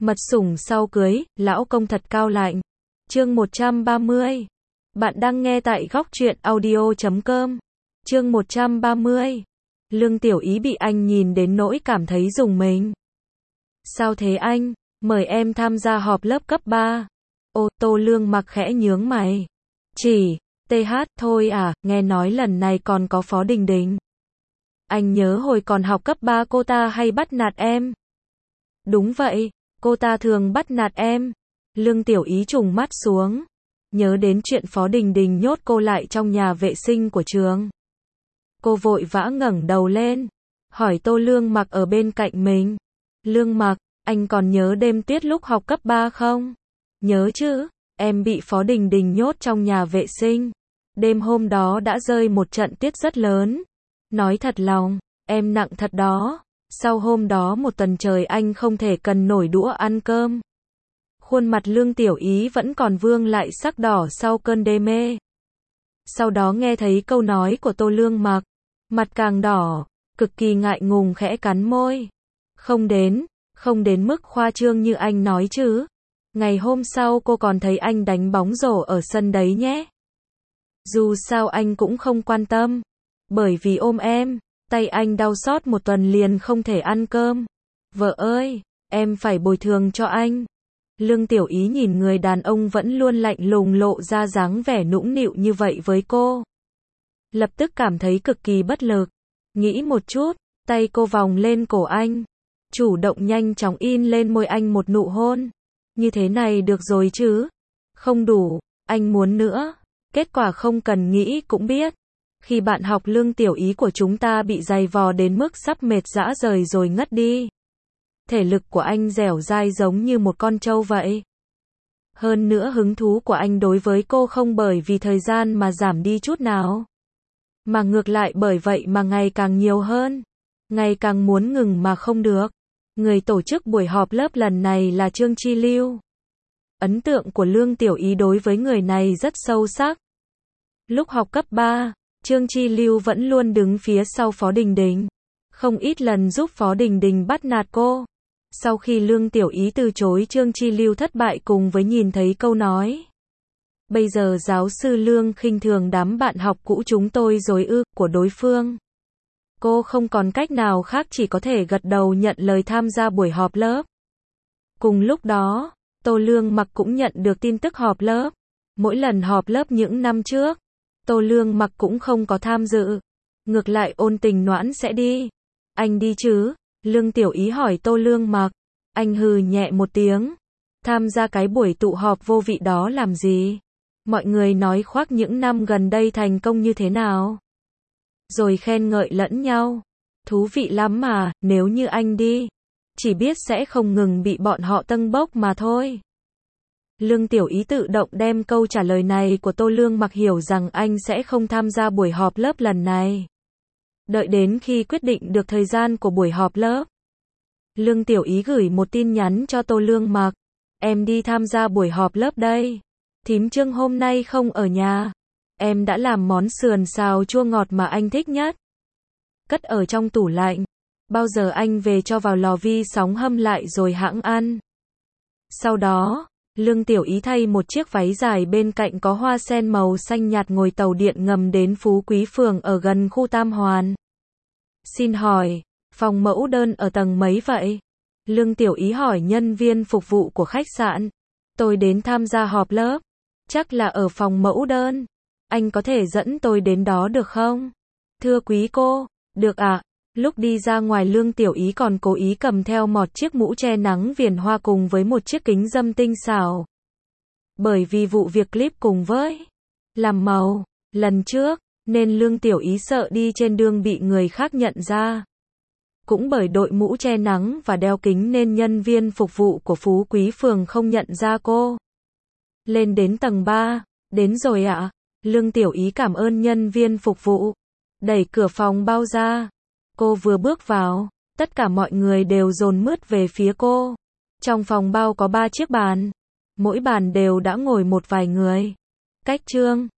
Mật sủng sau cưới, lão công thật cao lạnh. Chương 130. Bạn đang nghe tại góc truyện audio.com. Chương 130. Lương Tiểu Ý bị anh nhìn đến nỗi cảm thấy rùng mình. Sao thế anh? Mời em tham gia họp lớp cấp 3. Ô, Tô Lương Mặc khẽ nhướng mày. Chỉ, TH thôi à, nghe nói lần này còn có Phó Đình Đình. Anh nhớ hồi còn học cấp 3 cô ta hay bắt nạt em. Đúng vậy, cô ta thường bắt nạt em. Lương Tiểu Ý trùng mắt xuống. Nhớ đến chuyện Phó Đình Đình nhốt cô lại trong nhà vệ sinh của trường. Cô vội vã ngẩng đầu lên, hỏi Tô Lương Mặc ở bên cạnh mình. Lương Mặc, anh còn nhớ đêm tuyết lúc học cấp 3 không? Nhớ chứ, em bị Phó Đình Đình nhốt trong nhà vệ sinh. Đêm hôm đó đã rơi một trận tuyết rất lớn. Nói thật lòng, em nặng thật đó. Sau hôm đó một tuần trời anh không thể cần nổi đũa ăn cơm. Khuôn mặt Lương Tiểu Ý vẫn còn vương lại sắc đỏ sau cơn đê mê. Sau đó nghe thấy câu nói của Tô Lương Mặc, mặt càng đỏ, cực kỳ ngại ngùng khẽ cắn môi. Không đến mức khoa trương như anh nói chứ. Ngày hôm sau cô còn thấy anh đánh bóng rổ ở sân đấy nhé. Dù sao anh cũng không quan tâm. Bởi vì ôm em, tay anh đau xót một tuần liền không thể ăn cơm. Vợ ơi, em phải bồi thường cho anh. Lương Tiểu Ý nhìn người đàn ông vẫn luôn lạnh lùng lộ ra dáng vẻ nũng nịu như vậy với cô. Lập tức cảm thấy cực kỳ bất lực. Nghĩ một chút, tay cô vòng lên cổ anh. Chủ động nhanh chóng in lên môi anh một nụ hôn. Như thế này được rồi chứ? Không đủ, anh muốn nữa. Kết quả không cần nghĩ cũng biết. Khi bạn học Lương Tiểu Ý của chúng ta bị dày vò đến mức sắp mệt rã rời rồi ngất đi. Thể lực của anh dẻo dai giống như một con trâu vậy. Hơn nữa hứng thú của anh đối với cô không bởi vì thời gian mà giảm đi chút nào. Mà ngược lại bởi vậy mà ngày càng nhiều hơn. Ngày càng muốn ngừng mà không được. Người tổ chức buổi họp lớp lần này là Trương Chi Lưu. Ấn tượng của Lương Tiểu Ý đối với người này rất sâu sắc. Lúc học cấp 3, Trương Chi Lưu vẫn luôn đứng phía sau Phó Đình Đình. Không ít lần giúp Phó Đình Đình bắt nạt cô. Sau khi Lương Tiểu Ý từ chối Trương Chi Lưu thất bại cùng với nhìn thấy câu nói. Bây giờ giáo sư Lương khinh thường đám bạn học cũ chúng tôi rồi ư, của đối phương. Cô không còn cách nào khác chỉ có thể gật đầu nhận lời tham gia buổi họp lớp. Cùng lúc đó, Tô Lương Mặc cũng nhận được tin tức họp lớp. Mỗi lần họp lớp những năm trước, Tô Lương Mặc cũng không có tham dự. Ngược lại Ôn Tình Noãn sẽ đi. Anh đi chứ? Lương Tiểu Ý hỏi Tô Lương Mặc. Anh hừ nhẹ một tiếng. Tham gia cái buổi tụ họp vô vị đó làm gì? Mọi người nói khoác những năm gần đây thành công như thế nào? Rồi khen ngợi lẫn nhau. Thú vị lắm mà, nếu như anh đi, chỉ biết sẽ không ngừng bị bọn họ tâng bốc mà thôi. Lương Tiểu Ý tự động đem câu trả lời này của Tô Lương Mặc hiểu rằng anh sẽ không tham gia buổi họp lớp lần này. Đợi đến khi quyết định được thời gian của buổi họp lớp, Lương Tiểu Ý gửi một tin nhắn cho Tô Lương Mặc. Em đi tham gia buổi họp lớp đây. Thím Trương hôm nay không ở nhà. Em đã làm món sườn xào chua ngọt mà anh thích nhất. Cất ở trong tủ lạnh. Bao giờ anh về cho vào lò vi sóng hâm lại rồi hãng ăn. Sau đó, Lương Tiểu Ý thay một chiếc váy dài bên cạnh có hoa sen màu xanh nhạt ngồi tàu điện ngầm đến Phú Quý Phường ở gần khu Tam Hoàn. Xin hỏi, phòng mẫu đơn ở tầng mấy vậy? Lương Tiểu Ý hỏi nhân viên phục vụ của khách sạn. Tôi đến tham gia họp lớp. Chắc là ở phòng mẫu đơn. Anh có thể dẫn tôi đến đó được không? Thưa quý cô, được ạ. Lúc đi ra ngoài Lương Tiểu Ý còn cố ý cầm theo một chiếc mũ che nắng viền hoa cùng với một chiếc kính râm tinh xảo. Bởi vì vụ việc clip cùng với làm màu lần trước, nên Lương Tiểu Ý sợ đi trên đường bị người khác nhận ra. Cũng bởi đội mũ che nắng và đeo kính nên nhân viên phục vụ của Phú Quý Phường không nhận ra cô. Lên đến tầng 3, đến rồi ạ. Lương Tiểu Ý cảm ơn nhân viên phục vụ. Đẩy cửa phòng bao ra. Cô vừa bước vào, tất cả mọi người đều dồn mướt về phía cô. Trong phòng bao có 3 chiếc bàn. Mỗi bàn đều đã ngồi một vài người. Cách Trương,